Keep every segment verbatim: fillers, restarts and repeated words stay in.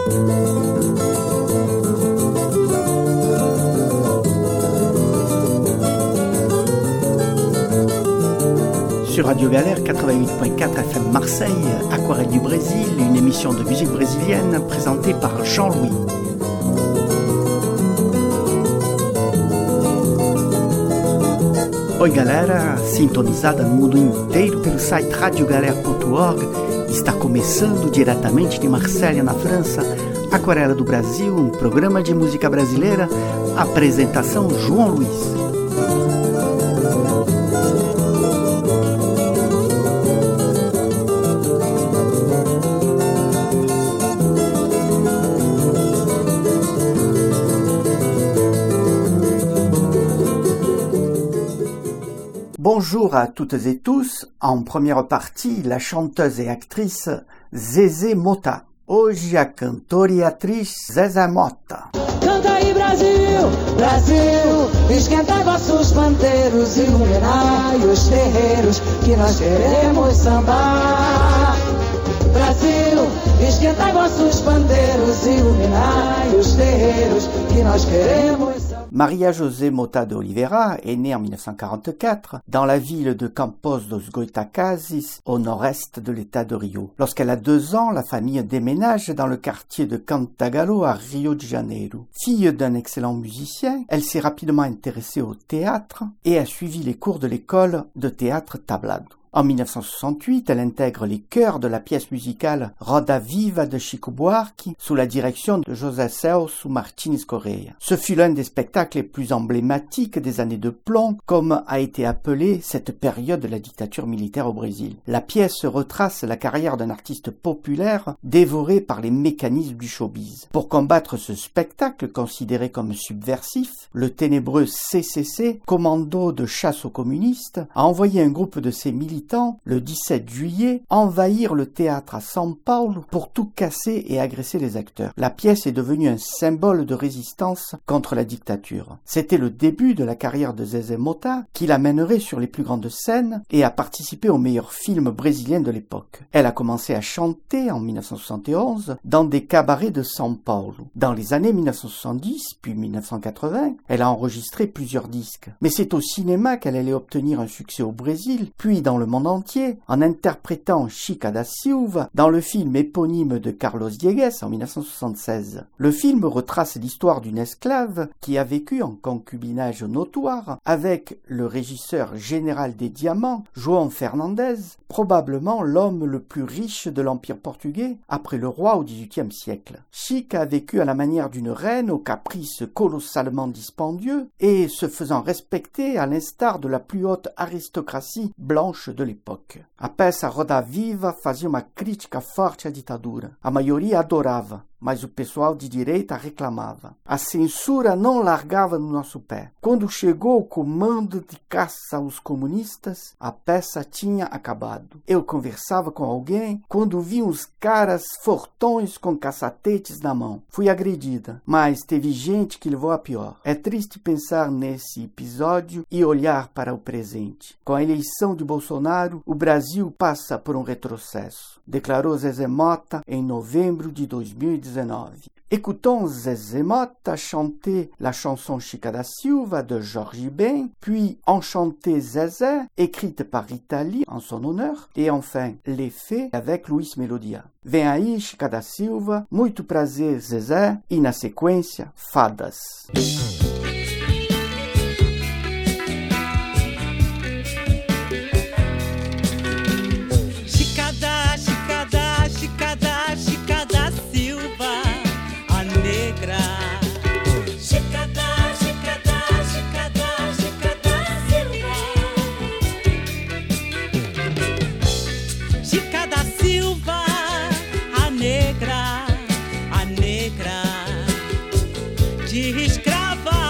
Sur Radio Galère quatre-vingt-huit point quatre F M Marseille, Aquarelle du Brésil, une émission de musique brésilienne présentée par Jean-Louis. Oi galera, sintonizada no mundo inteiro pelo site radio galera ponto org, está começando diretamente de Marselha, na França, Aquarela do Brasil, um programa de música brasileira, apresentação João Luiz. Bonjour à toutes et tous. En première partie, la chanteuse et actrice Zezé Mota. Hoje a cantora e atriz Zezé Mota. Canta aí Brasil, Brasil, esquenta vossos pandeiros, iluminai os terreiros, que nós queremos sambar. Brasil, esquenta vossos pandeiros, iluminai os terreiros, que nós queremos sambar. Maria José Mota de Oliveira est née en dix-neuf cent quarante-quatre dans la ville de Campos dos Goitacazes, au nord-est de l'état de Rio. Lorsqu'elle a deux ans, la famille déménage dans le quartier de Cantagalo à Rio de Janeiro. Fille d'un excellent musicien, elle s'est rapidement intéressée au théâtre et a suivi les cours de l'école de théâtre Tablado. En dix-neuf cent soixante-huit, elle intègre les chœurs de la pièce musicale Roda Viva de Chico Buarque sous la direction de José Celso Martínez Correia. Ce fut l'un des spectacles les plus emblématiques des années de plomb, comme a été appelée cette période de la dictature militaire au Brésil. La pièce retrace la carrière d'un artiste populaire dévoré par les mécanismes du showbiz. Pour combattre ce spectacle considéré comme subversif, le ténébreux C C C, commando de chasse aux communistes, a envoyé un groupe de ses militants le dix-sept juillet, envahir le théâtre à São Paulo pour tout casser et agresser les acteurs. La pièce est devenue un symbole de résistance contre la dictature. C'était le début de la carrière de Zezé Mota, qui l'amènerait sur les plus grandes scènes et a participé aux meilleurs films brésiliens de l'époque. Elle a commencé à chanter en dix-neuf cent soixante et onze dans des cabarets de São Paulo. Dans les années dix-neuf cent soixante-dix puis dix-neuf cent quatre-vingts, elle a enregistré plusieurs disques. Mais c'est au cinéma qu'elle allait obtenir un succès au Brésil, puis dans le monde entier, en interprétant Chica da Silva dans le film éponyme de Carlos Diegues en dix-neuf cent soixante-seize. Le film retrace l'histoire d'une esclave qui a vécu en concubinage notoire avec le régisseur général des diamants, João Fernandes, probablement l'homme le plus riche de l'Empire portugais après le roi au dix-huitième siècle. Chica a vécu à la manière d'une reine aux caprices colossalement dispendieux et se faisant respecter à l'instar de la plus haute aristocratie blanche de l'époque. A peça Roda Viva fazia uma crítica forte à ditadura. A maioria adorava, mas o pessoal de direita reclamava. A censura não largava no nosso pé. Quando chegou o comando de caça aos comunistas, a peça tinha acabado. Eu conversava com alguém quando vi uns caras fortões com caçatetes na mão. Fui agredida, mas teve gente que levou a pior. É triste pensar nesse episódio e olhar para o presente. Com a eleição de Bolsonaro, o Brasil passa por um retrocesso, declarou Zezé Mota em novembro de dois mil e dezenove. Écoutons Zezé Mota chanter la chanson Chica da Silva de Jorge Ben, puis Enchanté Zezé, écrite par Rita Lee en son honneur, et enfin Les Faits avec Luiz Melodia. Vem aí Chica da Silva, muito prazer Zezé, e na sequência Fadas. De escrava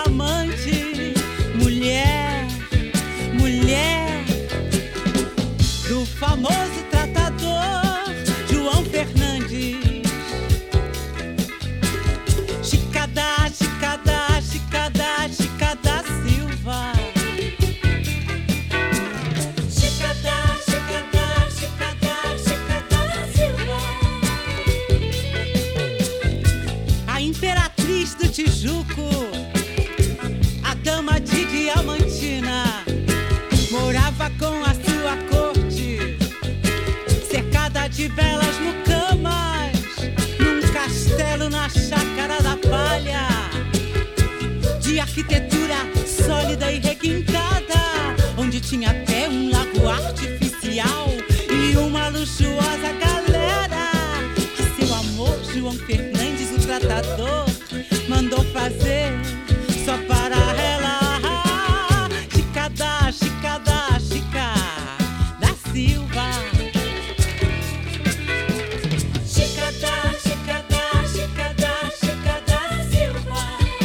Tijuco, a dama de Diamantina morava com a sua corte, cercada de belas mucamas, num castelo na chácara da palha, de arquitetura sólida e requintada, onde tinha até um lago artificial e uma luxuosa galera que seu amor, João Fernandes, o tratador, mandou fazer só para ela. Chica da, Chica da, Chica da Silva. Chica da, Chica da, Chica da, Chica da Silva.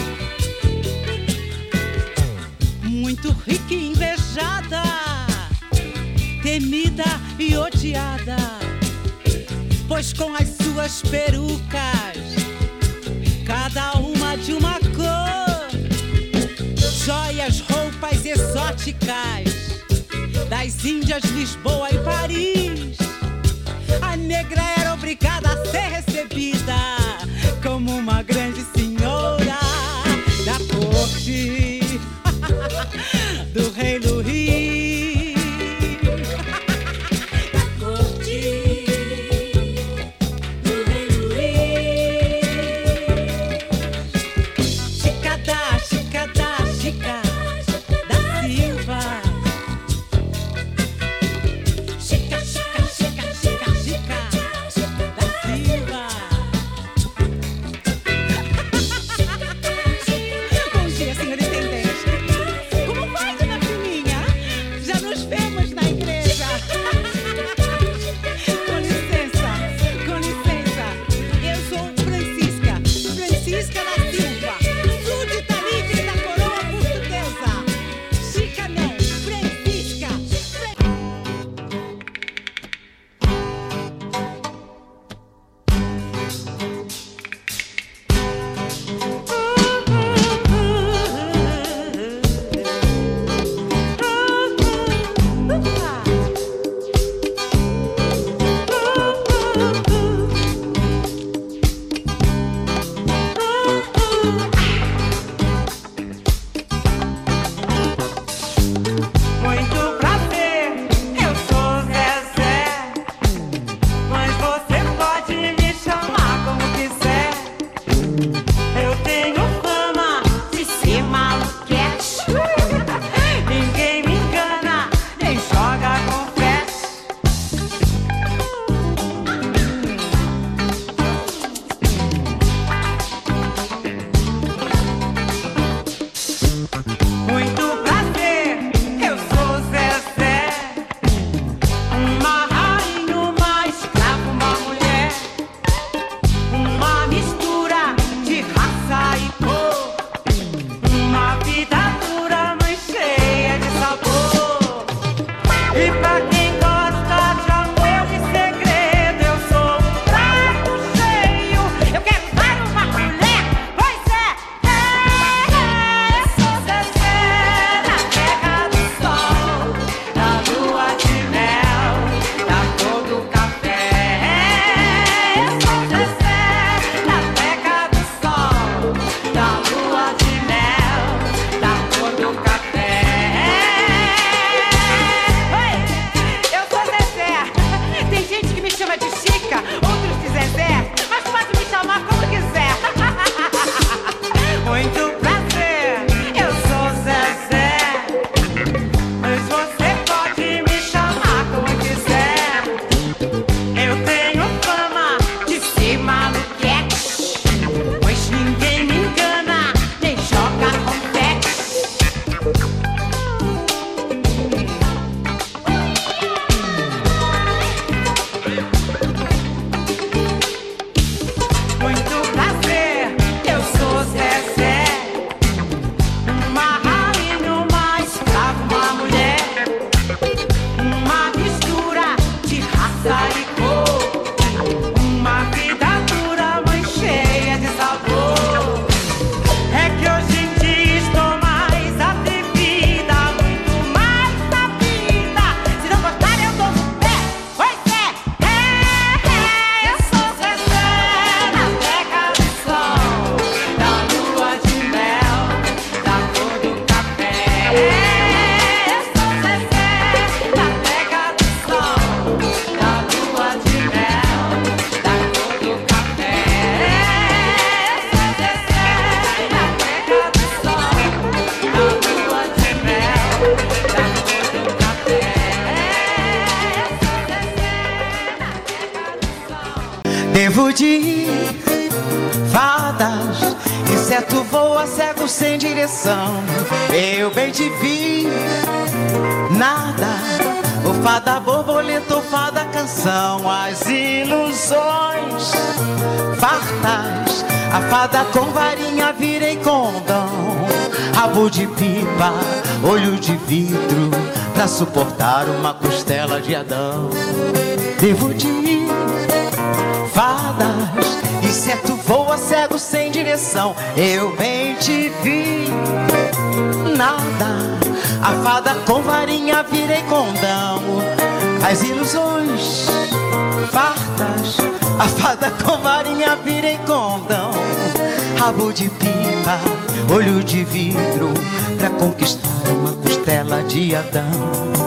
Muito rica e invejada, temida e odiada, pois com as suas perucas, cada uma de uma cor, joias, roupas exóticas das Índias, Lisboa e Paris, a negra era obrigada a ser recebida como uma grande senhora da corte do rei Luís, da corte do rei Luís. Chica da, Chica da, Chica da Silva. Chica, Chica, Chica, Chica, Chica da Silva. Bom dia, senhor intendente. Como vai, dona Fininha? Já nos vemos na igreja. Com licença, com licença. Eu sou Francisca, Francisca da Silva, súdita livre da coroa portuguesa. Chica não, Francisca. Muito prazer, eu sou Zezé, mas você pode me chamar como quiser. Eu tenho fama de ser maluquete, ninguém me engana, nem joga confete. Muito prazer, eu sou Zezé, uma rainha, uma escrava, uma mulher, uma mistura de raça e cor, uma vida dura, mas cheia de sabor. E pra quem gosta de amor e segredo, eu sou um prato cheio. Eu quero dar uma mulher, pois é, é, eu sou Zezé, na terra do sol, da lua de mel, da cor do café. Eu sou Zezé, na terra do sol, da lua de mel, da cor do café. Oi, eu sou Zezé. Tem gente que me chama de Chica, outros de Zezé, mas pode me chamar como quiser. Muito prazer, eu sou Zezé, mas você pode me chamar como quiser. Eu tenho fama de ser maluquete, pois ninguém me engana, nem joga confete. Muito prazer, eu sou Zezé, uma rainha, uma escrava, uma mulher, uma mistura de raça e cor, uma vida dura, mas cheia de sabor. É que hoje em dia estou mais atrevida, muito mais sabida. Se não gostar, eu dou no pé. Pois é, é, é, eu sou Zezé, na terra de ir, fadas, inseto voa cego sem direção. Eu bem te vi, nada, o fada borboleta, o fada canção. As ilusões fartas, a fada com varinha virei condão. Rabo de pipa, olho de vidro, pra suportar uma costela de Adão. Devo de ir, fadas, inseto voa cego sem direção. Eu bem te vi, nada, a fada com varinha virei condão. As ilusões fartas, a fada com varinha virei condão. Rabo de pipa, olho de vidro, pra conquistar uma costela de Adão.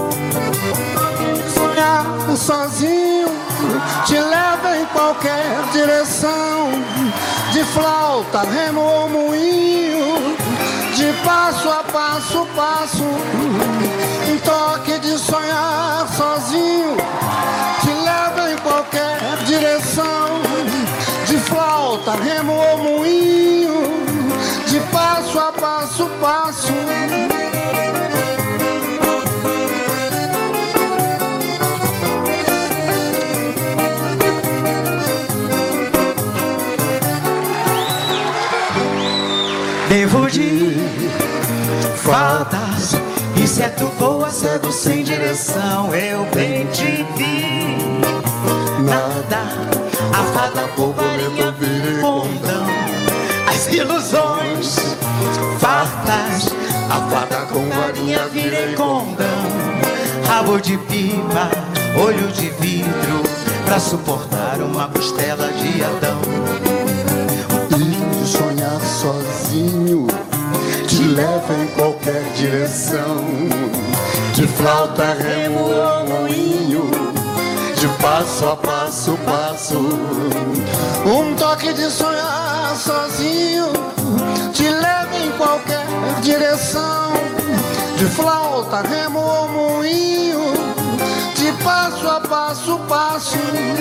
Sonhar sozinho te leva em qualquer direção, de flauta, remo ou moinho, de passo a passo, passo. Um toque de sonhar sozinho te leva em qualquer direção, de flauta, remo ou moinho, de passo a passo, passo. Devo de ir, fadas, inseto voa cego sem direção. Eu bem te vi, nada, a fada com varinha virei condão. As ilusões fartas, a fada com varinha virei condão. Rabo de pipa, olho de vidro, pra suportar uma costela de Adão. E sonhar sozinho te leva em qualquer direção, de flauta, remo ou moinho, de passo a passo, passo. Um toque de sonhar sozinho te leva em qualquer direção, de flauta, remo ou moinho, de passo a passo, passo.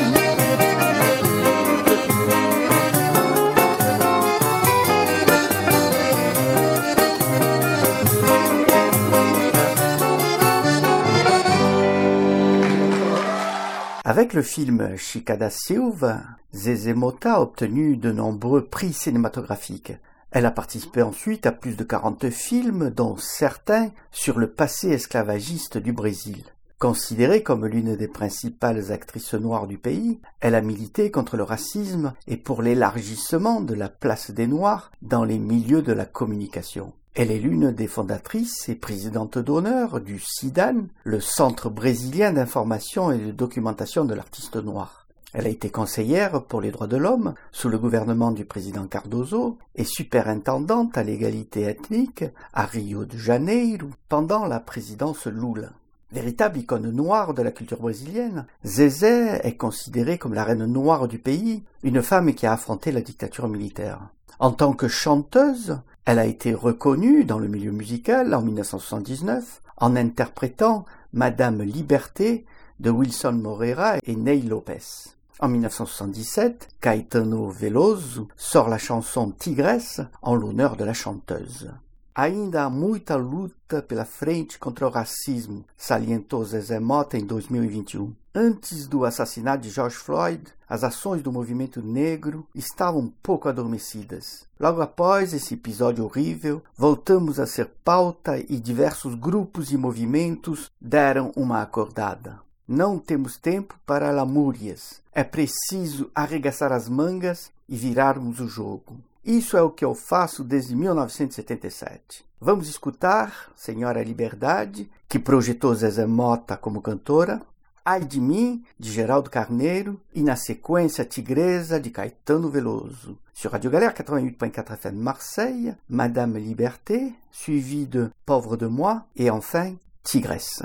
Avec le film Chica da Silva, Zezé Mota a obtenu de nombreux prix cinématographiques. Elle a participé ensuite à plus de quarante films, dont certains sur le passé esclavagiste du Brésil. Considérée comme l'une des principales actrices noires du pays, elle a milité contre le racisme et pour l'élargissement de la place des Noirs dans les milieux de la communication. Elle est l'une des fondatrices et présidente d'honneur du CIDAN, le Centre brésilien d'information et de documentation de l'artiste noir. Elle a été conseillère pour les droits de l'homme sous le gouvernement du président Cardoso et superintendante à l'égalité ethnique à Rio de Janeiro pendant la présidence Lula. Véritable icône noire de la culture brésilienne, Zezé est considérée comme la reine noire du pays, une femme qui a affronté la dictature militaire. En tant que chanteuse, elle a été reconnue dans le milieu musical en mille neuf cent soixante-dix-neuf en interprétant Madame Liberté de Wilson Moreira et Ney Lopes. En mille neuf cent soixante-dix-sept, Caetano Veloso sort la chanson Tigresse en l'honneur de la chanteuse. Ainda há muita luta pela frente contra o racismo, salientou Zezé Mota em dois mil e vinte e um. Antes do assassinato de George Floyd, as ações do movimento negro estavam um pouco adormecidas. Logo após esse episódio horrível, voltamos a ser pauta e diversos grupos e movimentos deram uma acordada. Não temos tempo para lamúrias. É preciso arregaçar as mangas e virarmos o jogo. Isso é o que eu faço desde mil novecentos e setenta e sete. Vamos escutar Senhora Liberdade, que projetou Zezé Mota como cantora, Ai de Mim, de Geraldo Carneiro, e na sequência Tigresa, de Caetano Veloso. Sur Radio Galère quatre-vingt-huit point quatre F M Marseille, Madame Liberté, suivi de Pauvre de moi, et enfin Tigresse.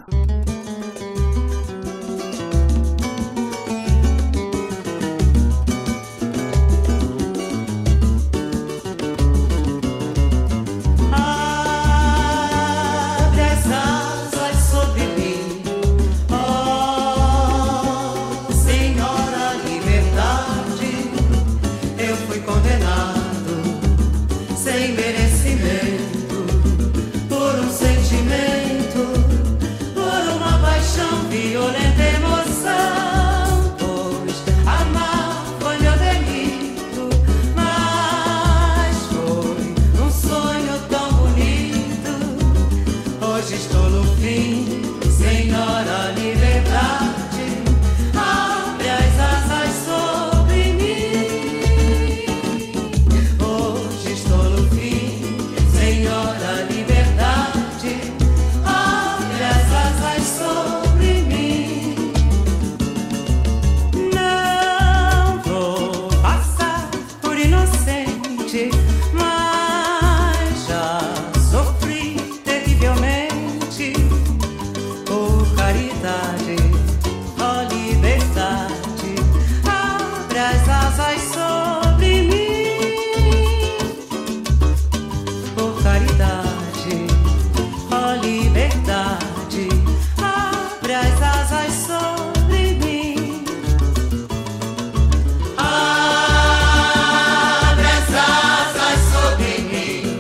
Senhora Liberdade, sem merecimento, por um sentimento, por uma paixão, violenta emoção. Pois amar foi meu delito, mas foi um sonho tão bonito. Hoje estou no fim, Senhora Liberdade, abre as asas sobre mim. Hoje estou no fim, Senhora Liberdade, abre as asas sobre mim. Não vou passar por inocente, mas já sofri terrivelmente. Oh, caridade, ó liberdade, abre as asas sobre mim. Oh, caridade, ó liberdade, abre as asas sobre mim. Abre as asas sobre mim,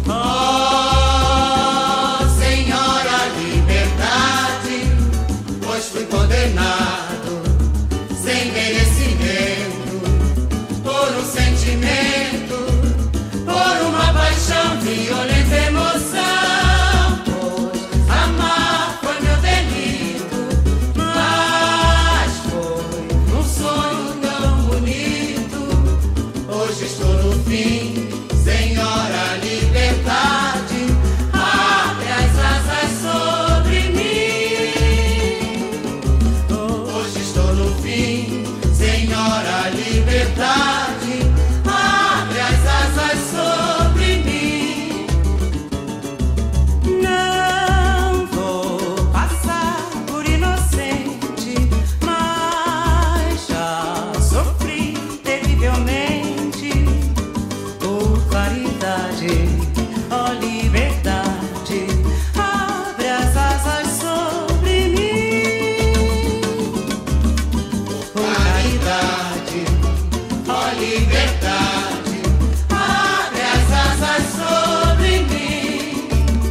oh Senhora Liberdade, pois fui condenado sem merecimento, por um sentimento, por uma paixão, violenta emoção. Pois amar foi meu delito, mas foi um sonho tão bonito. Hoje estou no fim, Senhora Liberdade, abre as asas sobre mim. Hoje estou no fim, Senhora Liberdade, abre as asas sobre mim. Não vou passar por inocente, mas já sofri terrivelmente. Oh, caridade, ó liberdade, abre as asas sobre mim. Oh, caridade, ó liberdade, abre as asas sobre mim.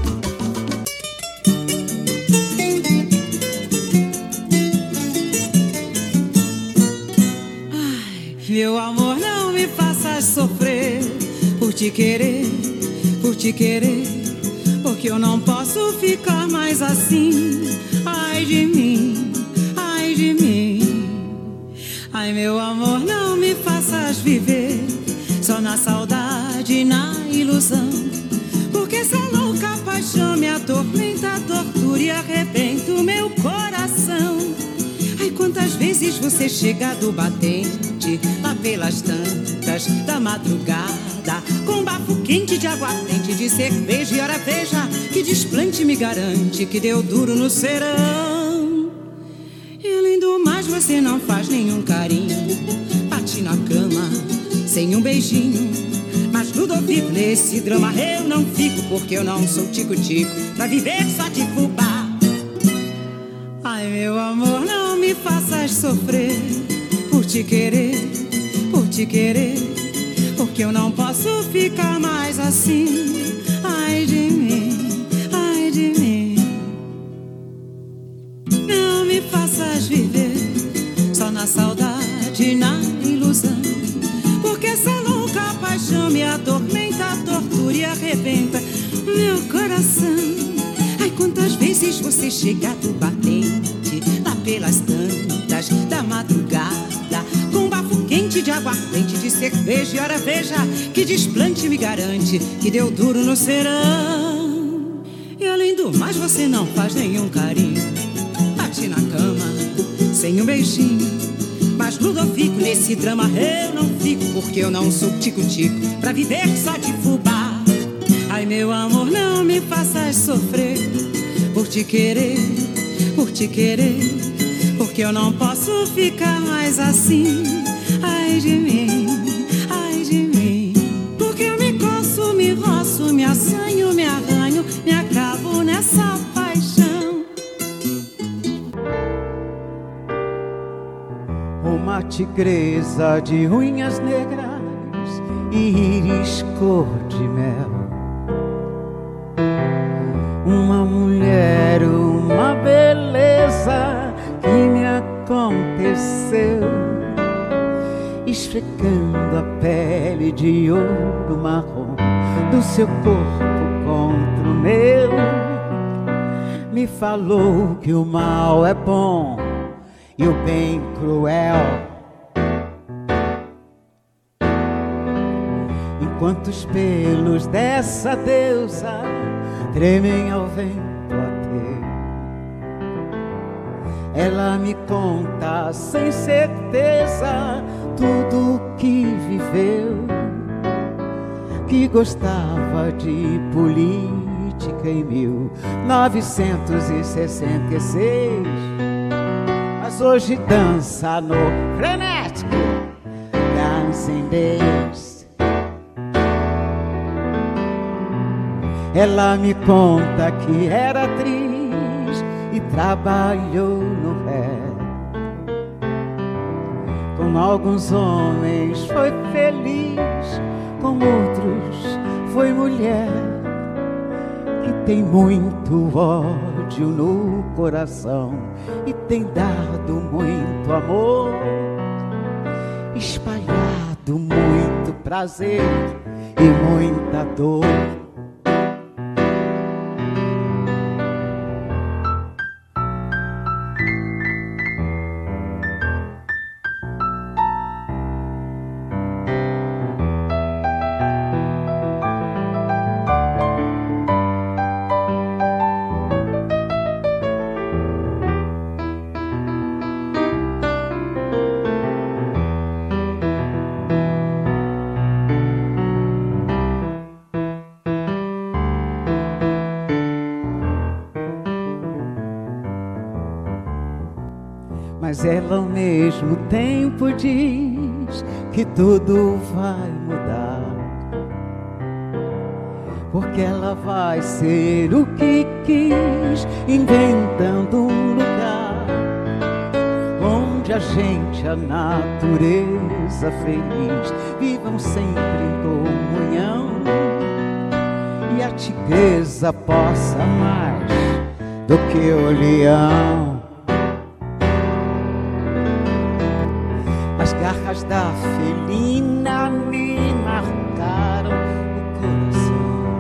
Meu amor, não me faças sofrer por te querer, por te querer, porque eu não posso ficar mais assim. Ai de mim, ai de mim. Ai, meu amor, não me faças viver só na saudade e na ilusão, porque essa louca paixão me atormenta, tortura e arrebenta o meu coração. Ai, quantas vezes você chega do batente, lá pelas tantas da madrugada, com bafo quente de aguardente, de cerveja, e ora veja que desplante me garante que deu duro no serão. E além do mais você não faz nenhum carinho, bate na cama sem um beijinho. Mas Ludovico, nesse drama eu não fico, porque eu não sou tico-tico pra viver só de fubá. Ai, meu amor, não me faças sofrer por te querer, por te querer, porque eu não posso ficar mais assim. Ai de mim, ai de mim. Não me faças viver só na saudade e na ilusão, porque essa louca paixão me atormenta, tortura e arrebenta meu coração. Ai, quantas vezes você chega do batente, lá pelas tantas da madrugada, com bafo quente de aguardente, de cerveja, e ora veja que desplante me garante que deu duro no serão. E além do mais você não faz nenhum carinho, bate na cama sem um beijinho. Mas Ludovico, nesse drama eu não fico, porque eu não sou tico-tico pra viver só de fubá. Ai, meu amor, não me faças sofrer por te querer, por te querer, porque eu não posso ficar mais assim. Ai de mim, ai de mim, porque eu me coço, me roço, me assanho, me arranho, me acabo nessa paixão. Uma tigresa de unhas negras íris cor de mel. Uma mulher, uma beleza que me aconteceu, esfregando a pele de ouro marrom do seu corpo contra o meu, me falou que o mal é bom e o bem cruel. Enquanto os pelos dessa deusa tremem ao vento bater, ela me conta sem certeza tudo o que viveu, que gostava de política em mil novecentos e sessenta e seis, mas hoje dança no frenético Dancing Days. Ela me conta que era atriz e trabalhou no ré. Com alguns homens foi feliz, com outros foi mulher, que tem muito ódio no coração e tem dado muito amor, espalhado muito prazer e muita dor. Mas ela ao mesmo tempo diz que tudo vai mudar, porque ela vai ser o que quis, inventando um lugar onde a gente, a natureza feliz, vivam sempre em comunhão, e a tigresa possa mais do que o leão. As garras da felina me marcaram o coração,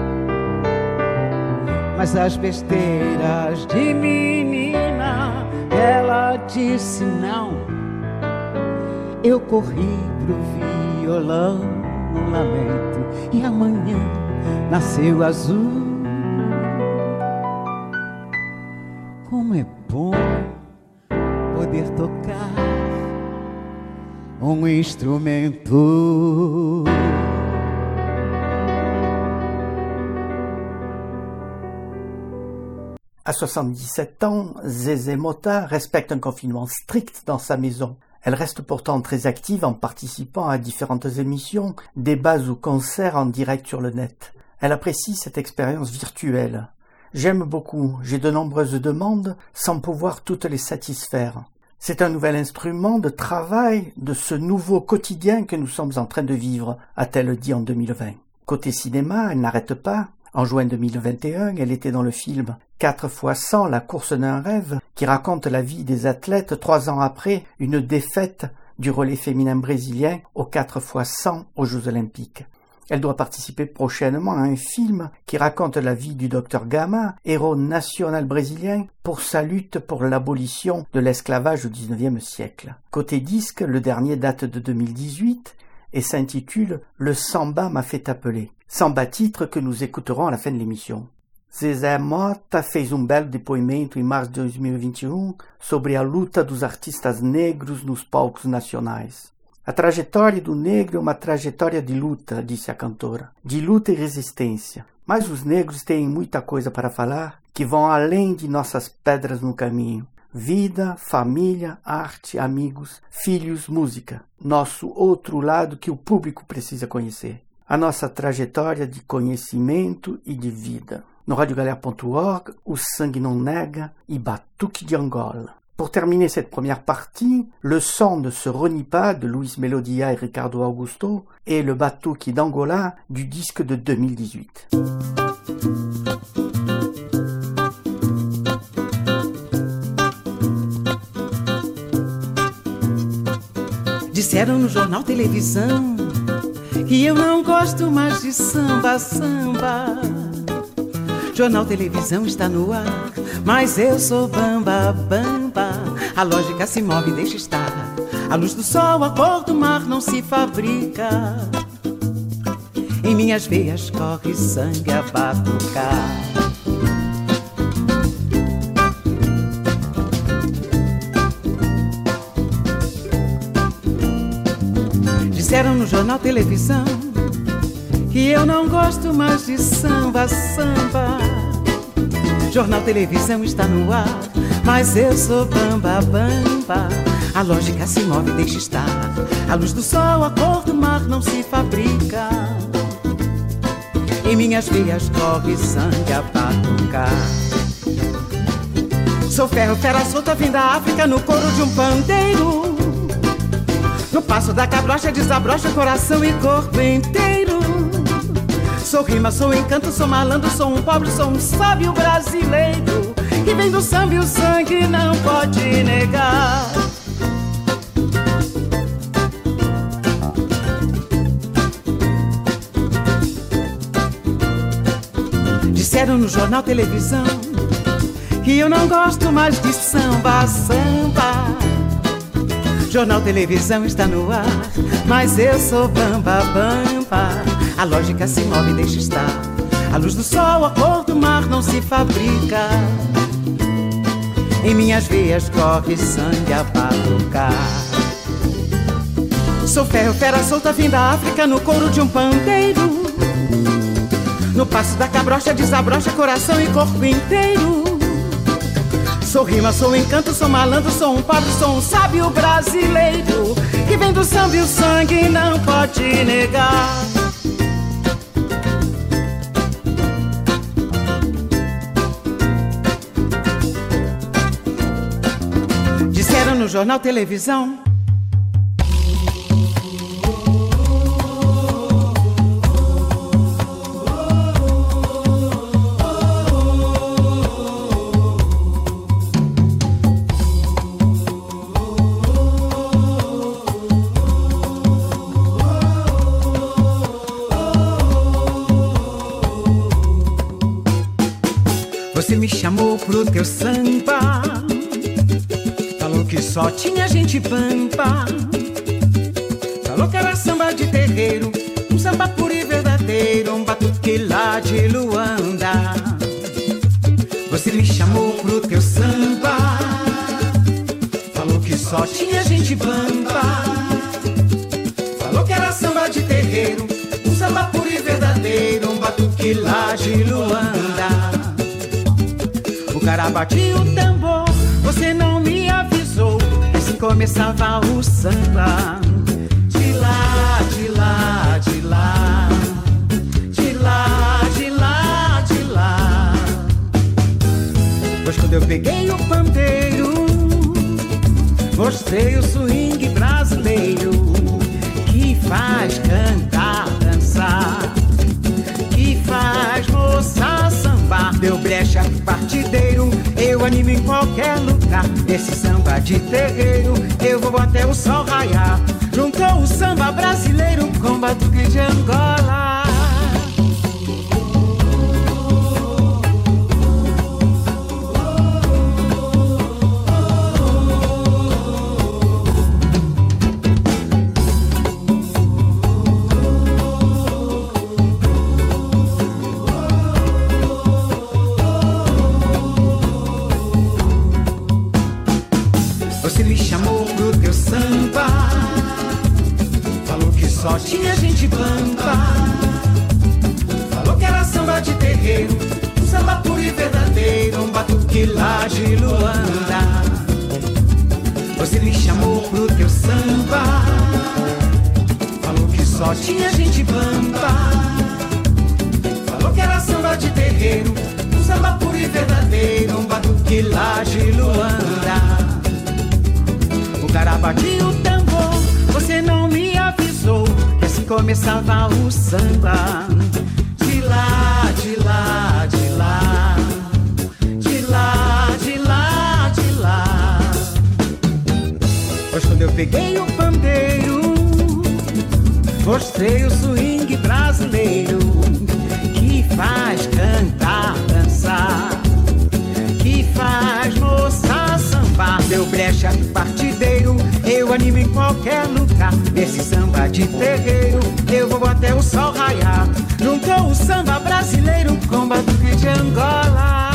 mas as besteiras de menina, ela disse não. Eu corri pro violão no lamento, e amanhã nasceu azul. Como é bom poder tocar um instrumento. À soixante-dix-sept ans, Zézé Mota respecte un confinement strict dans sa maison. Elle reste pourtant très active en participant à différentes émissions, débats ou concerts en direct sur le net. Elle apprécie cette expérience virtuelle. J'aime beaucoup, j'ai de nombreuses demandes sans pouvoir toutes les satisfaire. C'est un nouvel instrument de travail de ce nouveau quotidien que nous sommes en train de vivre, a-t-elle dit en deux mille vingt. Côté cinéma, elle n'arrête pas. En juin deux mille vingt et un, elle était dans le film quatre fois cent, la course d'un rêve, qui raconte la vie des athlètes trois ans après une défaite du relais féminin brésilien aux quatre fois cent aux Jeux Olympiques. Elle doit participer prochainement à un film qui raconte la vie du docteur Gama, héros national brésilien, pour sa lutte pour l'abolition de l'esclavage au dix-neuvième siècle. Côté disque, le dernier date de deux mille dix-huit et s'intitule « Le samba m'a fait appeler ». Samba titre que nous écouterons à la fin de l'émission. Zézé Mota fez um belo depoimento em março de dois mil e vinte e um sobre a luta dos artistas negros nos palcos nacionais. A trajetória do negro é uma trajetória de luta, disse a cantora, de luta e resistência. Mas os negros têm muita coisa para falar que vão além de nossas pedras no caminho. Vida, família, arte, amigos, filhos, música. Nosso outro lado que o público precisa conhecer. A nossa trajetória de conhecimento e de vida. No rádio galera ponto org, O Sangue Não Nega e Batuque de Angola. Pour terminer cette première partie, Le son ne se renie pas de Luis Melodia et Ricardo Augusto et Le Batuque d'Angola du disque de deux mille dix-huit. Disseram no jornal, televisão, que eu não gosto mais de samba, samba. Jornal, televisão está no ar, mas eu sou bamba, bamba. A lógica se move, deixa estar. A luz do sol, a cor do mar não se fabrica. Em minhas veias corre sangue a batucar. Disseram no jornal, televisão, que eu não gosto mais de samba, samba. Jornal, televisão está no ar, mas eu sou bamba, bamba. A lógica se move, deixa estar. A luz do sol, a cor do mar não se fabrica. Em minhas veias corre sangue a batucar. Sou ferro, fera solta, vim da África no couro de um pandeiro. No passo da cabrocha desabrocha coração e corpo inteiro. Sou rima, sou encanto, sou malandro, sou um pobre, sou um sábio brasileiro que vem do samba e o sangue não pode negar. Disseram no jornal, televisão, que eu não gosto mais de samba, samba. Jornal, televisão está no ar, mas eu sou bamba, bamba. A lógica se move, deixa estar. A luz do sol, a cor do mar não se fabrica. Em minhas veias corre sangue a batucar. Sou ferro, fera solta, vim da África no couro de um pandeiro. No passo da cabrocha desabrocha coração e corpo inteiro. Sou rima, sou encanto, sou malandro, sou um pobre, sou um sábio brasileiro que vem do samba e o sangue não pode negar. Disseram no jornal, televisão, você me chamou pro teu samba, falou que só tinha gente pampa, falou que era samba de terreiro, um samba puro e verdadeiro, um batuque lá de Luanda. Você me chamou pro teu samba, falou que só tinha gente pampa, falou que era samba de terreiro, um samba puro e verdadeiro, um batuque lá de Luanda. O cara batia o tambor, você não me avisou, assim começava o samba. De lá, de lá, de lá, de lá, de lá, de lá. Pois quando eu peguei o pandeiro, mostrei o swing brasileiro que faz cantar, dançar, que faz moça sambar. Deu brecha partideiro, eu animo em qualquer lugar. Esse samba de terreiro, eu vou até o sol raiar. Juntou o samba brasileiro com batuque de Angola. Só tinha gente pampa, falou que era samba de terreiro, um samba puro e verdadeiro, um batuque lá de Luanda. Você me chamou pro teu samba, falou que só tinha gente pampa, falou que era samba de terreiro, um samba puro e verdadeiro, um batuque lá de Luanda. Zara bati o tambor, você não me avisou que assim começava o samba. De lá, de lá, de lá, de lá, de lá, de lá. Pois quando eu peguei o pandeiro, mostrei o swing brasileiro que faz cantar, dançar, que faz moça sambar. Deu brecha partideiro, eu animo em qualquer lugar. Nesse samba de terreiro, eu vou até o sol raiar. Juntou o samba brasileiro com batuque de Angola.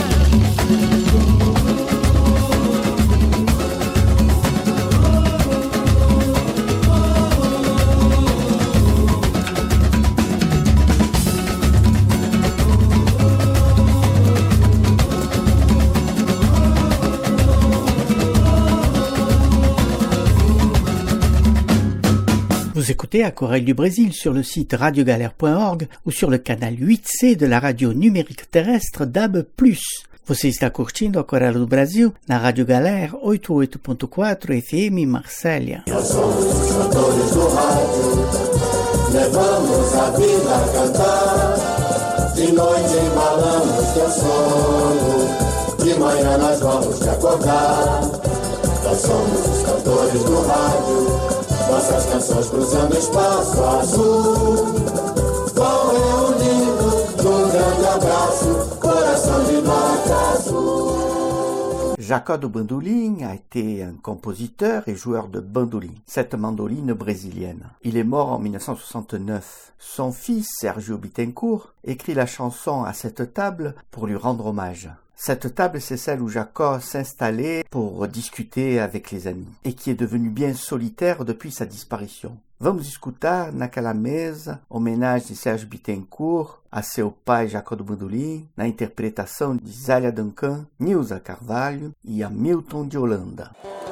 Vous écoutez Aquarelle du Brésil sur le site radio galère point org ou sur le canal huit C de la radio numérique terrestre D A B plus. Você está curtindo Aquarelle do Brasil na Rádio Galera oitenta e oito ponto quatro F M Marsella. Nós somos os cantores do rádio, levamos a vida a cantar. De noite embalamos teu sono, de manhã nós vamos te acordar. Nós somos os cantores do rádio, nossas canções cruzando espaço azul. Vão reunindo num grande abraço, coração de nota azul. Jacó do Bandolim a été un compositeur et joueur de bandoline, cette mandoline brésilienne. Il est mort en dix-neuf cent soixante-neuf. Son fils, Sergio Bittencourt, écrit la chanson à cette table pour lui rendre hommage. Cette table, c'est celle où Jacó s'installait pour discuter avec les amis et qui est devenue bien solitaire depuis sa disparition. Vamos escutar naquela mesa homenagem de Sérgio Bittencourt a seu pai Jacó do Bandolim, na interpretação de Zélia Duncan, Nilza Carvalho e Hamilton de Holanda.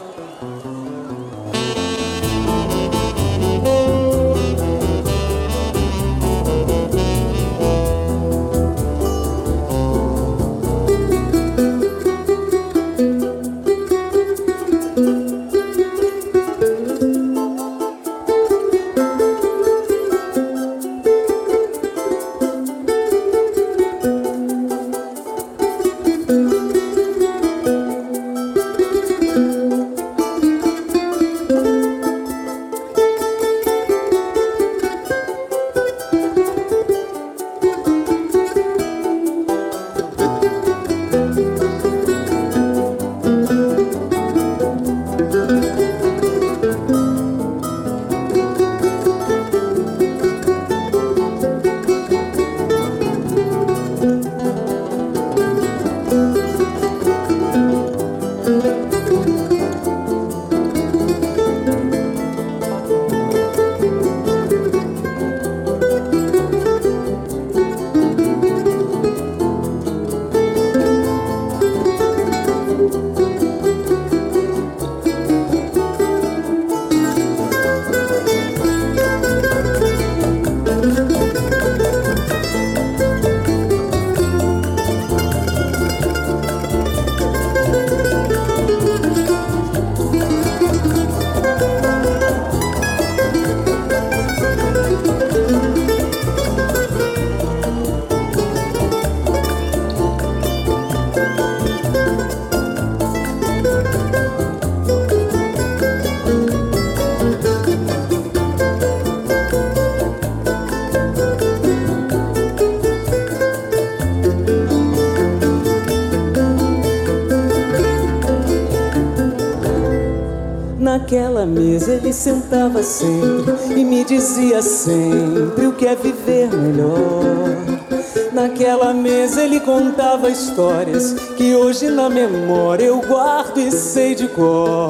Naquela mesa ele sentava sempre e me dizia sempre o que é viver melhor. Naquela mesa ele contava histórias que hoje na memória eu guardo e sei de cor.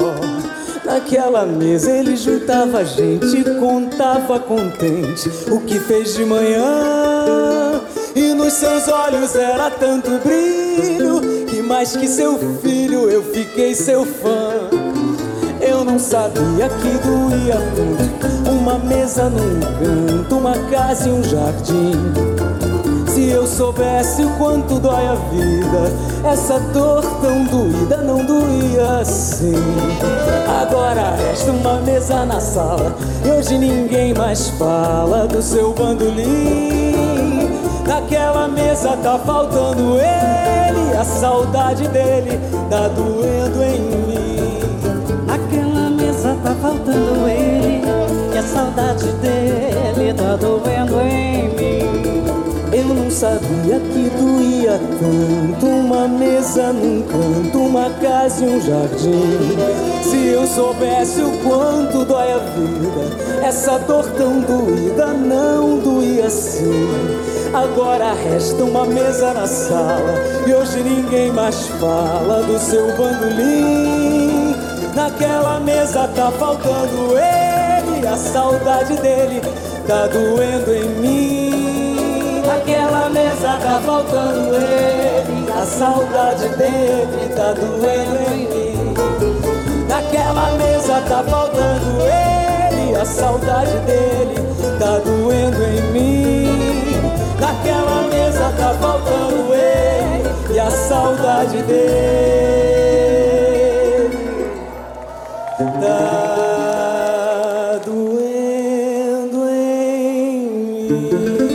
Naquela mesa ele juntava a gente e contava contente o que fez de manhã. E nos seus olhos era tanto brilho que mais que seu filho eu fiquei seu fã. Eu não sabia que doía tanto uma mesa num canto, uma casa e um jardim. Se Se eu soubesse o quanto dói a vida, essa dor tão doída não doía assim. Agora resta uma mesa na sala e hoje ninguém mais fala do seu bandolim. Naquela mesa tá faltando ele, a saudade dele tá doendo em mim. Naquela mesa tá faltando ele, e a saudade dele tá doendo em mim. Eu não sabia que doía tanto, uma mesa num canto, uma casa e um jardim. Se eu soubesse o quanto dói a vida, essa dor tão doída não doía assim. Agora resta uma mesa na sala e hoje ninguém mais fala do seu bandolim. Naquela mesa tá faltando ele, a saudade dele tá doendo em mim. Naquela mesa tá faltando ele, a saudade dele tá doendo em mim. Naquela mesa tá faltando ele, a saudade dele tá doendo em mim. Naquela mesa tá faltando ele, e a saudade dele tá doendo em mim.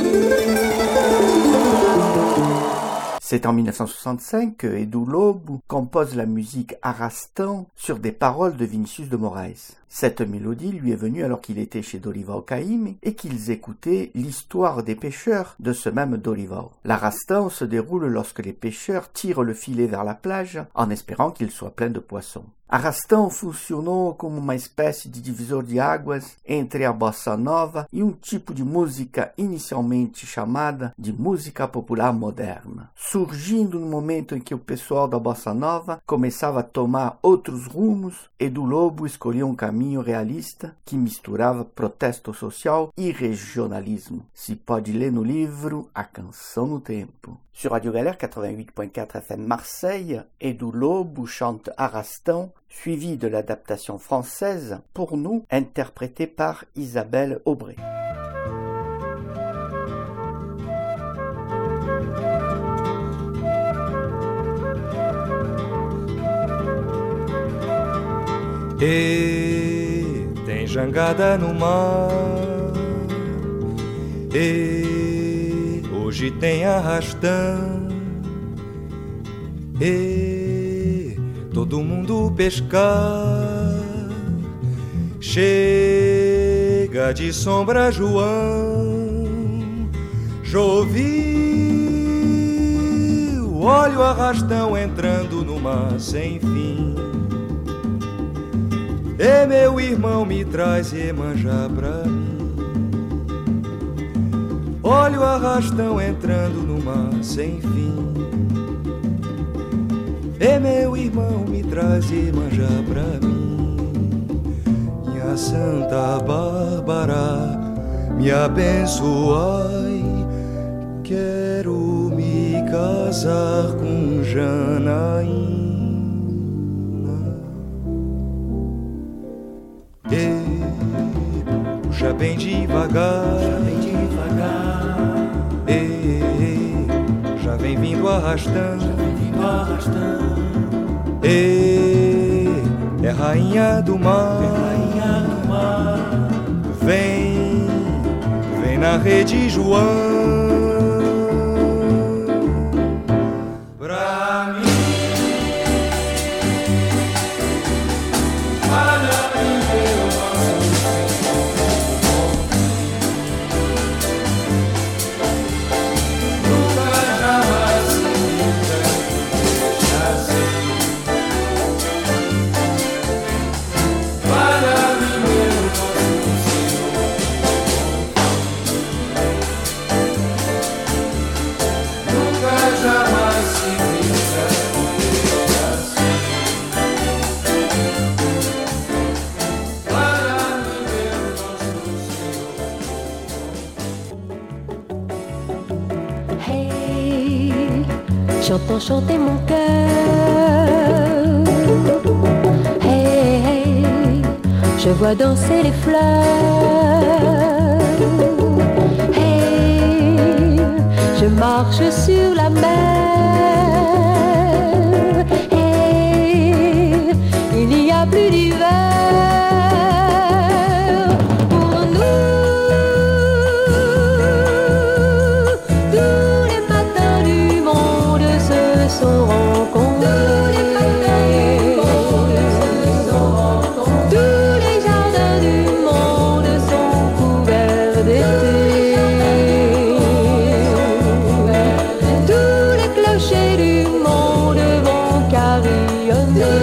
C'est en mille neuf cent soixante-cinq que Edu Lobo compose la musique Arrastan sur des paroles de Vinicius de Moraes. Cette mélodie lui est venue alors qu'il était chez Dorival Caymmi et qu'ils écoutaient l'histoire des pêcheurs de ce même Dorival. L'Arrastan se déroule lorsque les pêcheurs tirent le filet vers la plage en espérant qu'il soit plein de poissons. Arrastan funcionou como uma espécie de divisor de águas entre a bossa nova e um tipo de música inicialmente chamada de música popular moderna, surgindo no momento em que o pessoal da bossa nova começava a tomar outros rumos. Edu Lobo escolheu um caminho realista que misturava protesto social e regionalismo. Se pode ler no livro A Canção no Tempo. Sur Radio Galère quatre-vingt-huit point quatre F M Marseille, Edu Lobo chante Arrastan, suivi de l'adaptation française Pour nous, interprétée par Isabelle Aubray. E tem jangada no mar, e hoje tem arrastão, e todo mundo pescar. Chega de sombra João, choveu, olha o arrastão entrando no mar sem fim. E meu irmão me traz Iemanjá pra mim. Olha o arrastão entrando no mar sem fim. E meu irmão me traz Iemanjá pra mim. Minha Santa Bárbara, me abençoai. Quero me casar com Janaína. E puxa bem devagar, Já vem devagar, e já vem vindo arrastando, já vem vindo arrastando. e é rainha do mar, É rainha do mar, vem, vem na rede João. Pra mim, para viver o nosso nunca jamais se deixa assim. Para viver o nosso nunca jamais se deixa assim. Para viver o nosso Hey, j'entends chanter mon cœur. Hey, hey, je vois danser les fleurs. Hey, je marche sur la mer. Et il n'y a plus d'hiver. Pour nous, tous les matins du monde se sont rencontrés. Tous les jardins du monde sont couverts d'été. Tous les clochers du monde vont carillonner.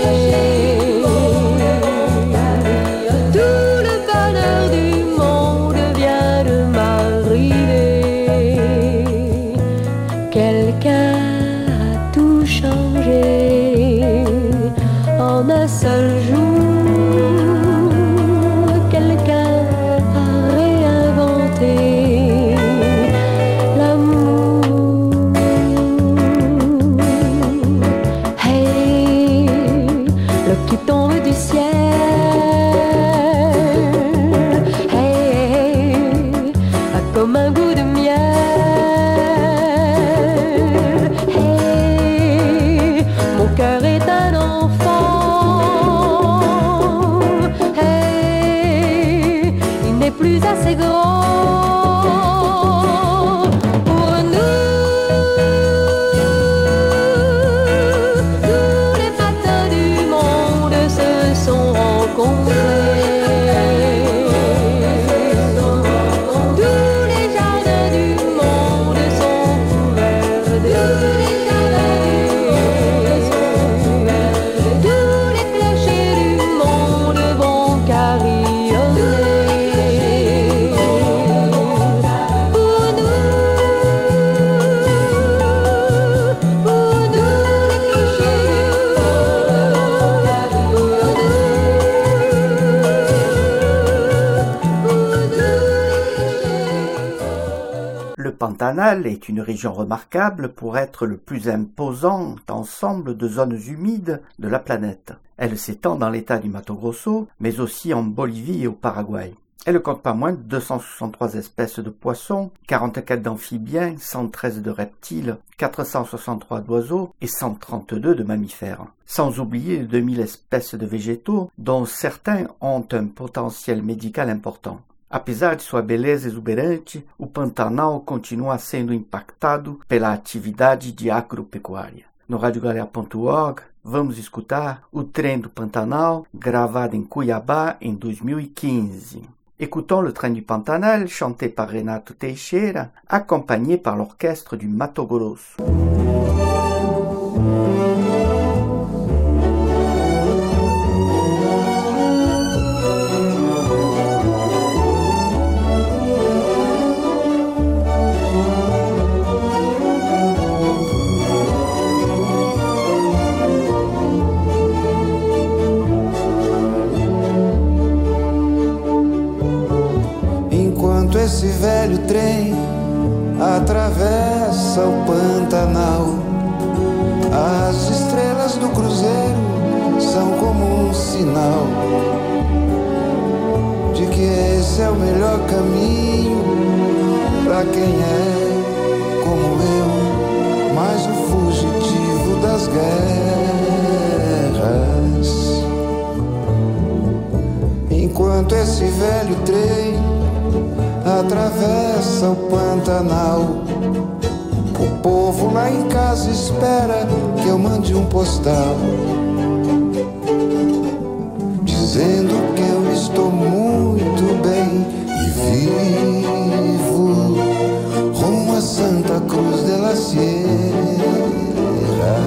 Tout le bonheur du monde vient de m'arriver. Quelqu'un a tout changé en un seul jour. Quelqu'un a réinventé l'amour. Hey, l'eau qui tombe du ciel. Hey, a comme un goût de miel. Hey, mon cœur est un enfant. Hey, il n'est plus assez grand pour nous. Tous les matins du monde se sont rencontrés. Tous les jardins du monde sont couverts d'été. Tous les clochers du monde vont carillonner. Pour nous, pour nous les clochers du Le Pantanal est une région remarquable pour être le plus imposant ensemble de zones humides de la planète. Elle s'étend dans l'état du Mato Grosso, mais aussi en Bolivie et au Paraguay. Elle compte pas moins de deux cent soixante-trois espèces de poissons, quarante-quatre d'amphibiens, cent treize de reptiles, quatre cent soixante-trois d'oiseaux et cent trente-deux de mammifères. Sans oublier les deux mille espèces de végétaux, dont certains ont un potentiel médical important. Apesar de sua beleza exuberante, o Pantanal continua sendo impactado pela atividade de agropecuária. No rádio galera ponto org, vamos escutar O Trem do Pantanal, gravado em Cuiabá em dois mil e quinze. Écoutons Le Train du Pantanal, chanté par Renato Teixeira, accompagné par l'orchestre du Mato Grosso. Enquanto esse velho trem atravessa o Pantanal, as estrelas do cruzeiro são como um sinal de que esse é o melhor caminho pra quem é como eu, mais um fugitivo das guerras. Enquanto esse velho trem atravessa o Pantanal, o povo lá em casa espera que eu mande um postal dizendo que eu estou muito bem e vivo rumo a Santa Cruz de la Sierra.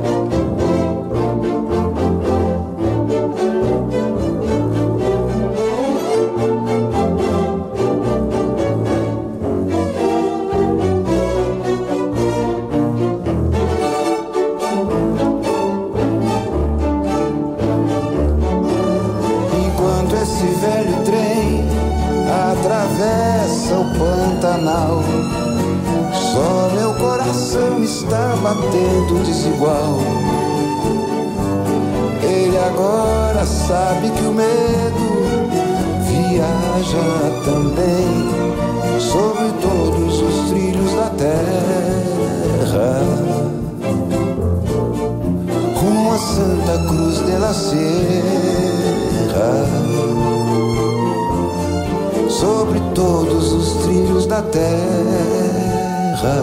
Atravessa o Pantanal, só meu coração está batendo desigual. Ele agora sabe que o medo viaja também sobre todos os trilhos da terra. terra.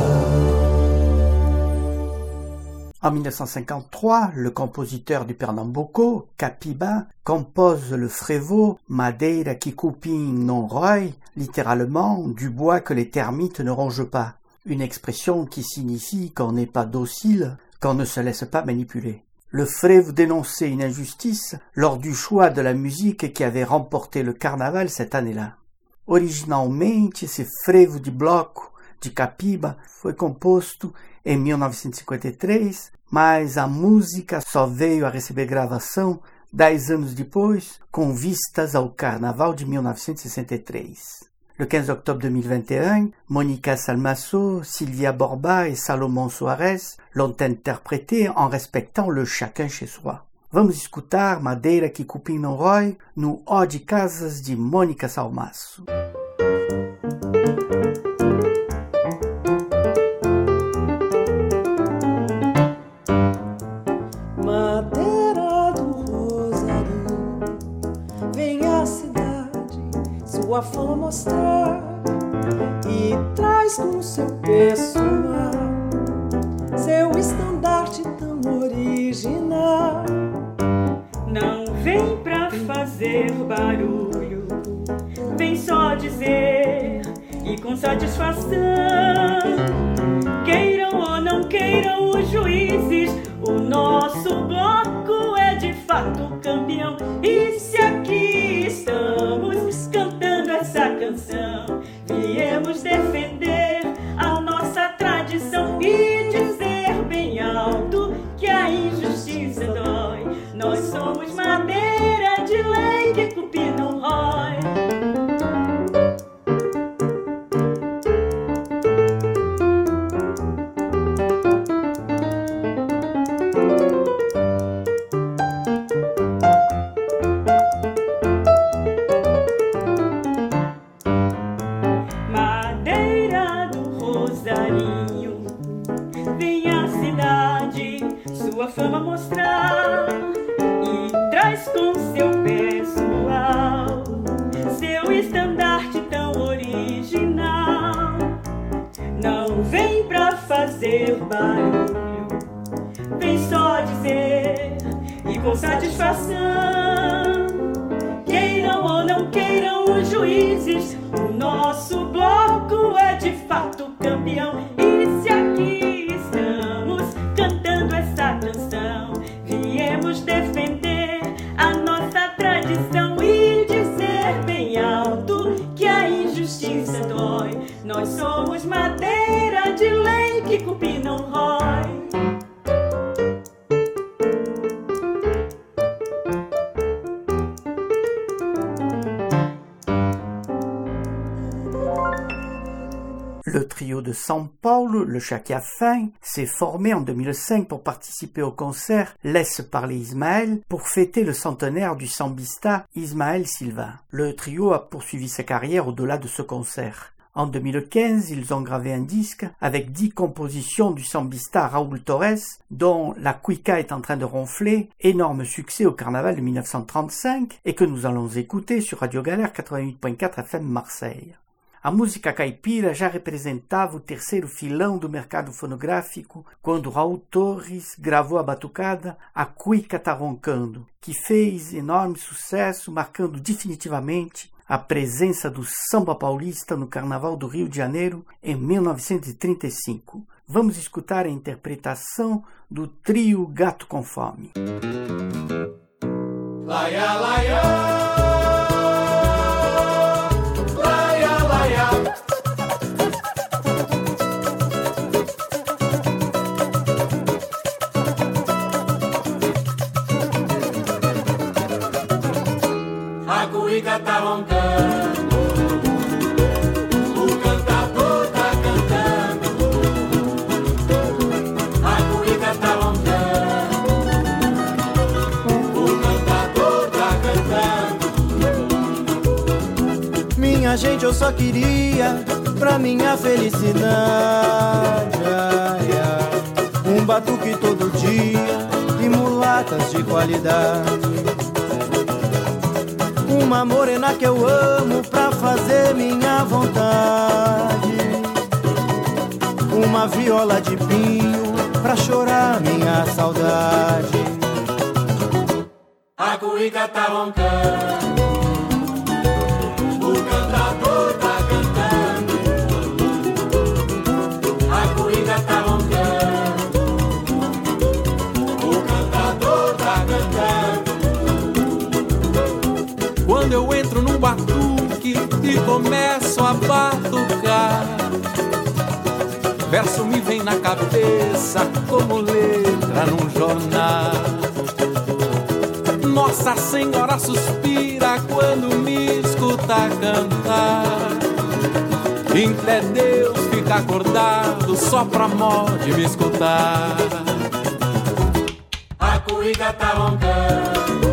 En mille neuf cent cinquante-trois, le compositeur du Pernambuco, Capiba, compose le frévo Madeira que cupim non rói, littéralement « du bois que les termites ne rongent pas », une expression qui signifie qu'on n'est pas docile, qu'on ne se laisse pas manipuler. Le frevo dénonçait une injustice lors du choix de la musique qui avait remporté le carnaval cette année-là. Originalmente, esse frevo de bloco de Capiba foi composto em mil novecentos e cinquenta e três, mas a música só veio a receber gravação dez anos depois, com vistas ao Carnaval de mil novecentos e sessenta e três. Le quinze octobre deux mille vingt et un, Monica Salmasso, Sylvia Borba et Salomon Soares l'ont interprété en respectant le chacun chez soi. Vamos escutar Madeira que cupim não rói no Ó de Casas de Monica Salmasso. Madeira do Rosário, vem à cidade sua fama mostrar e traz com seu pessoal seu estandarte tão original. Não vem pra fazer barulho, vem só dizer e com satisfação. Queiram ou não queiram os juízes, o nosso bloco é de fato campeão. E se aqui estamos cantando essa canção, viemos defender a nossa tradição e dizer bem alto que a injustiça dói. Nós somos madeira de lei que cupim não rói. Madeira do Rosarinho, vem à cidade sua fama mostrar e traz com seu pessoal seu estandarte tão original. Não vem pra fazer barulho, vem só dizer e com satisfação. Queiram ou não queiram os juízes, o nosso bloco é de fato campeão. E se aqui estamos cantando essa canção, viemos defender a nossa tradição e dizer bem alto que a injustiça dói. Nós somos madeira de lei que cupim não rói. Le trio de São Paulo, le Chaki à Fin, s'est formé en deux mille cinq pour participer au concert Laisse parler Ismaël pour fêter le centenaire du sambista Ismaël Silva. Le trio a poursuivi sa carrière au-delà de ce concert. En deux mille quinze, ils ont gravé un disque avec dix compositions du sambista Raúl Torres, dont La Cuica est en train de ronfler, énorme succès au carnaval de mille neuf cent trente-cinq et que nous allons écouter sur Radio Galère quatre-vingt-huit point quatre F M Marseille. A música caipira já representava o terceiro filão do mercado fonográfico quando Raul Torres gravou a batucada A Cuica Tá Roncando, que fez enorme sucesso, marcando definitivamente a presença do samba paulista no Carnaval do Rio de Janeiro em mil novecentos e trinta e cinco. Vamos escutar a interpretação do trio Gato com Fome. Laia, laia. A cuica tá roncando, o cantador tá cantando. A cuica tá roncando, o cantador tá cantando. Minha gente, eu só queria pra minha felicidade ai, ai, um batuque todo dia e mulatas de qualidade. uma morena que eu amo pra fazer minha vontade, uma viola de pinho pra chorar minha saudade. A cuíca tá roncando, o cantador tá cantando. A cuíca tá roncando, o cantador tá cantando. Quando eu entro num batuque e começo a batucar, verso me vem na cabeça como letra num jornal. Nossa Senhora suspira quando me escuta cantar. Até Deus fica acordado só pra mod me escutar. A cuíca tá roncando,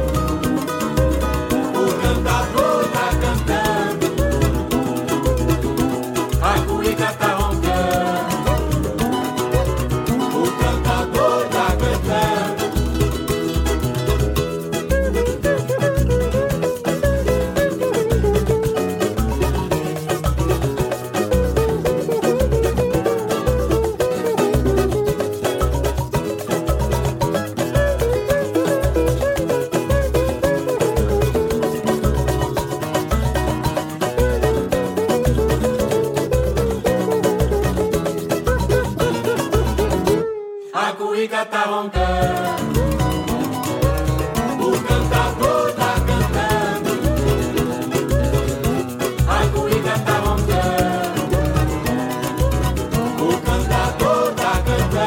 o cantador tá cantando. A cuíca tá roncando, o cantador tá cantando. A cuíca tá roncando, o cantador tá cantando. A cuíca tá roncando, o cantador tá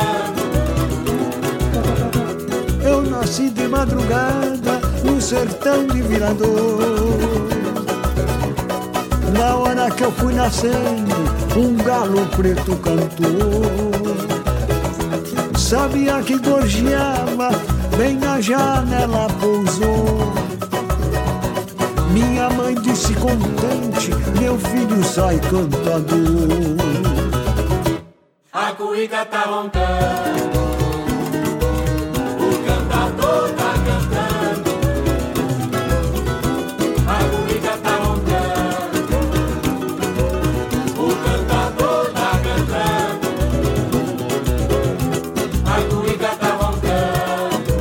cantando. Eu nasci de madrugada no sertão de Virador. Na hora que eu fui nascendo, um galo preto cantou. Sabia que gorjeava, bem na janela pousou. Minha mãe disse contente, meu filho sai cantador. A cuíca tá roncando, o cantador tá cantando. A cuíca tá roncando, o cantador tá cantando. A cuíca tá roncando,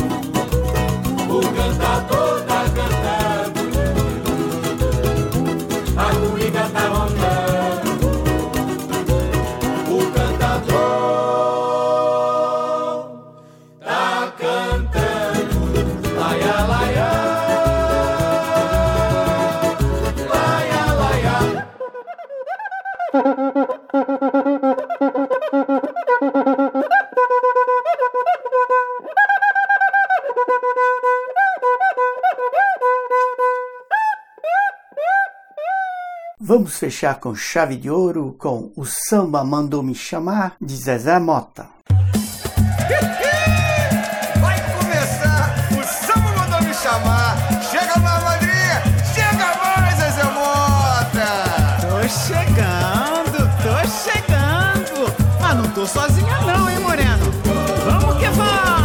o cantador tá cantando. A cuíca tá roncando, o cantador tá cantando. Laia, laia, laia, laia. Vamos fechar com chave de ouro com O Samba Mandou Me Chamar, de Zezé Mota. Vai começar, o samba mandou me chamar. Chega mais, madrinha, chega mais, Zezé Mota. Tô chegando, tô chegando. Mas não tô sozinha não, hein, Moreno? Vamos que vamos!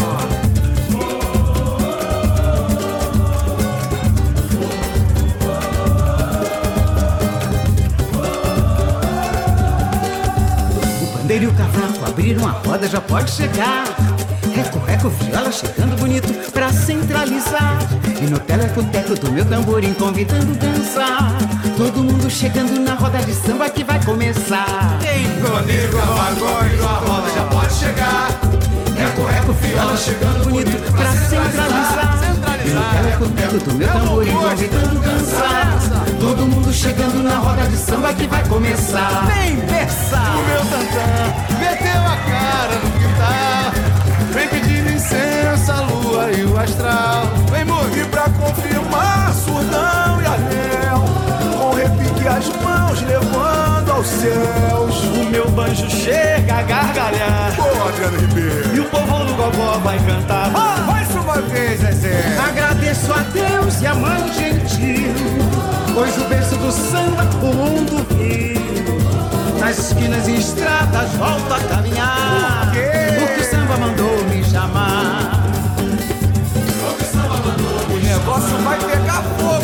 E o cavaco abriram a roda, já pode chegar. Reco, reco, viola chegando bonito pra centralizar. E no telecoteco do meu tamborim convidando dançar. Todo mundo chegando na roda de samba que vai começar. Comigo a pagode, a roda já pode chegar. Reco, reco, viola chegando bonito pra centralizar. E no telecoteco do meu tamborim convidando dançar. Todo mundo chegando na roda de samba que vai começar. Vem pensar! O meu tantã meteu a cara no quintal. Vem pedindo licença, a lua e o astral. Vem mover pra confirmar surdão e anel. Com repique as mãos levando aos céus. O meu banjo chega a gargalhar. Boa, Adriano Ribeiro. E o povo do gogó vai cantar. Ah, mais uma vez, Zezé. Agradeço a Deus e a mãe gentil, pois o berço do samba o mundo viu. Nas esquinas e estradas volto a caminhar. Por quê? Porque o samba mandou me chamar. O negócio vai pegar fogo.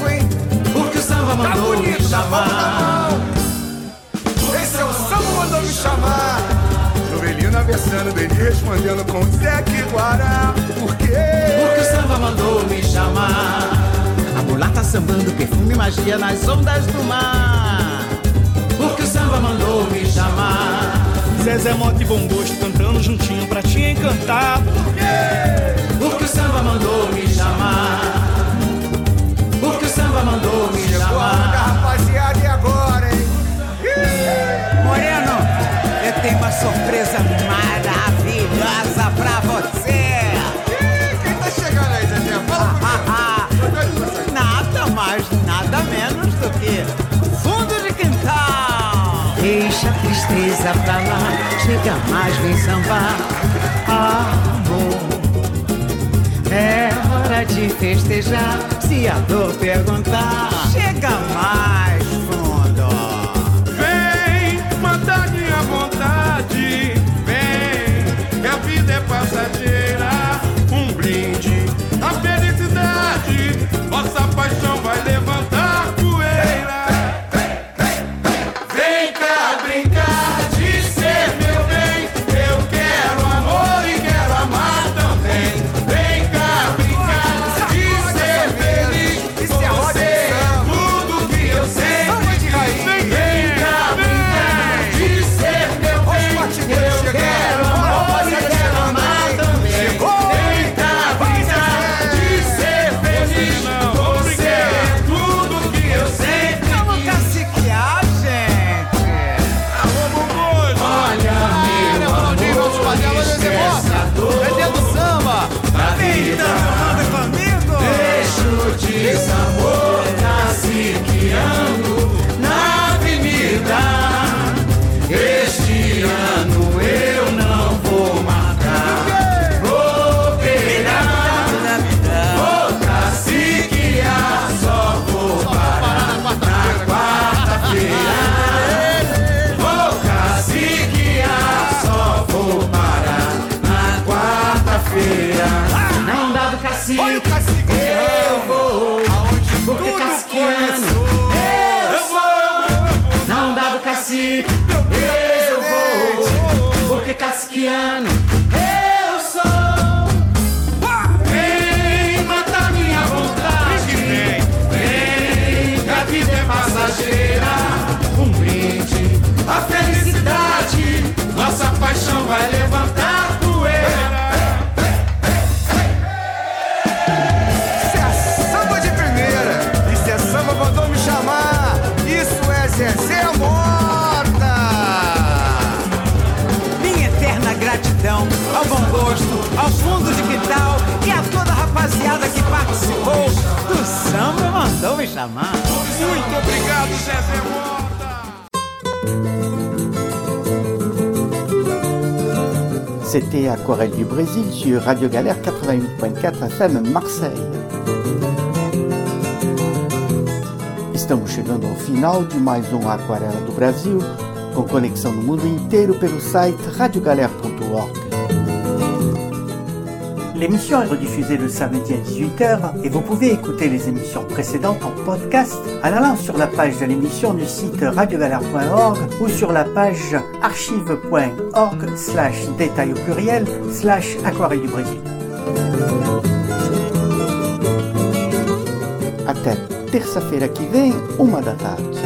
atravessando bem respondendo com Zeque Guará. Por quê? Porque o samba mandou me chamar. A mulata sambando perfume e magia nas ondas do mar. Porque o samba mandou me chamar. Zezé Mota e Bom Gosto cantando juntinho pra te encantar. Por quê? Porque o samba mandou me chamar. Porque o samba mandou me Chegou chamar. a hora, rapaziada, e agora, hein? Moreno, eu tenho uma surpresa maravilhosa pra você. Quem tá chegando aí, Zezé? Fala comigo. Nada mais, nada menos do que fundo de quintal. Deixa a tristeza pra lá, chega mais, vem sambar. Amor, é hora de festejar. Se a dor perguntar, chega mais fundo. Vem matar minha vontade. Vem, que a vida é passageira. Um brinde à felicidade. Nossa paixão vai levantar poeira. Vem cá brincar de ser meu bem. Eu quero amor e quero amar também. Vem cá brincar de ser feliz. Você é tudo que eu sempre quis. Vem cá brincar de ser meu bem. Eu quero amor e quero amar também. Vem cá brincar de ser feliz. Você é tudo que eu sempre quis. Vamos caciquear, gente. Alô, Bongoso! Olha, meu amor, É dentro do samba! vem dançando comigo. Deixa o desamor caciqueando na avenida. Este ano eu não vou marcar bobeira. Vou caciquear, só vou parar na quarta-feira. Vou caciquear, só vou parar na quarta-feira. Não dá do cacique, Olha o cacique! eu vou. Porque Tudo caciqueano, começou. eu vou. Não dá do cacique, eu vou. Porque caciqueano, eu sou. Vem matar minha vontade. Vem, que a vida é passageira. Um brinde à felicidade. Nossa paixão vai levantar poeira. Isso é samba de primeira! Isso é samba mandou me chamar! Isso é Zezé Mota! Minha eterna gratidão ao bom gosto, ao fundo de quintal e a toda a rapaziada que participou do Samba Mandou Me Chamar. Muito obrigado, Zezé Mota! C'était Aquarelle du Brésil sur Radio Galère quatre-vingt-huit point quatre F M Marseille. Estamos chegando ao final de mais um Aquarela do Brasil, com conexão no mundo inteiro pelo site radio galère ponto org. L'émission est rediffusée le samedi à dix-huit heures et vous pouvez écouter les émissions précédentes en podcast en allant sur la page de l'émission du site radio galère point org ou sur la page archive point org slash détail au pluriel slash aquarelle du Brésil. Até terça-feira que vem, uma da tarde.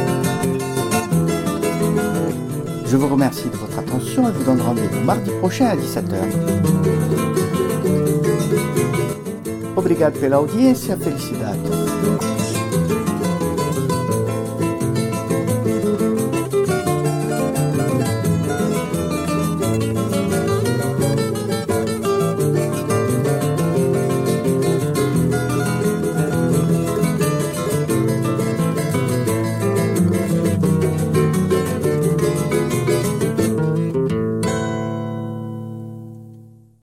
Je vous remercie de votre attention et vous donne rendez-vous mardi prochain à dix-sept heures. Obrigado pela audiência, felicidade.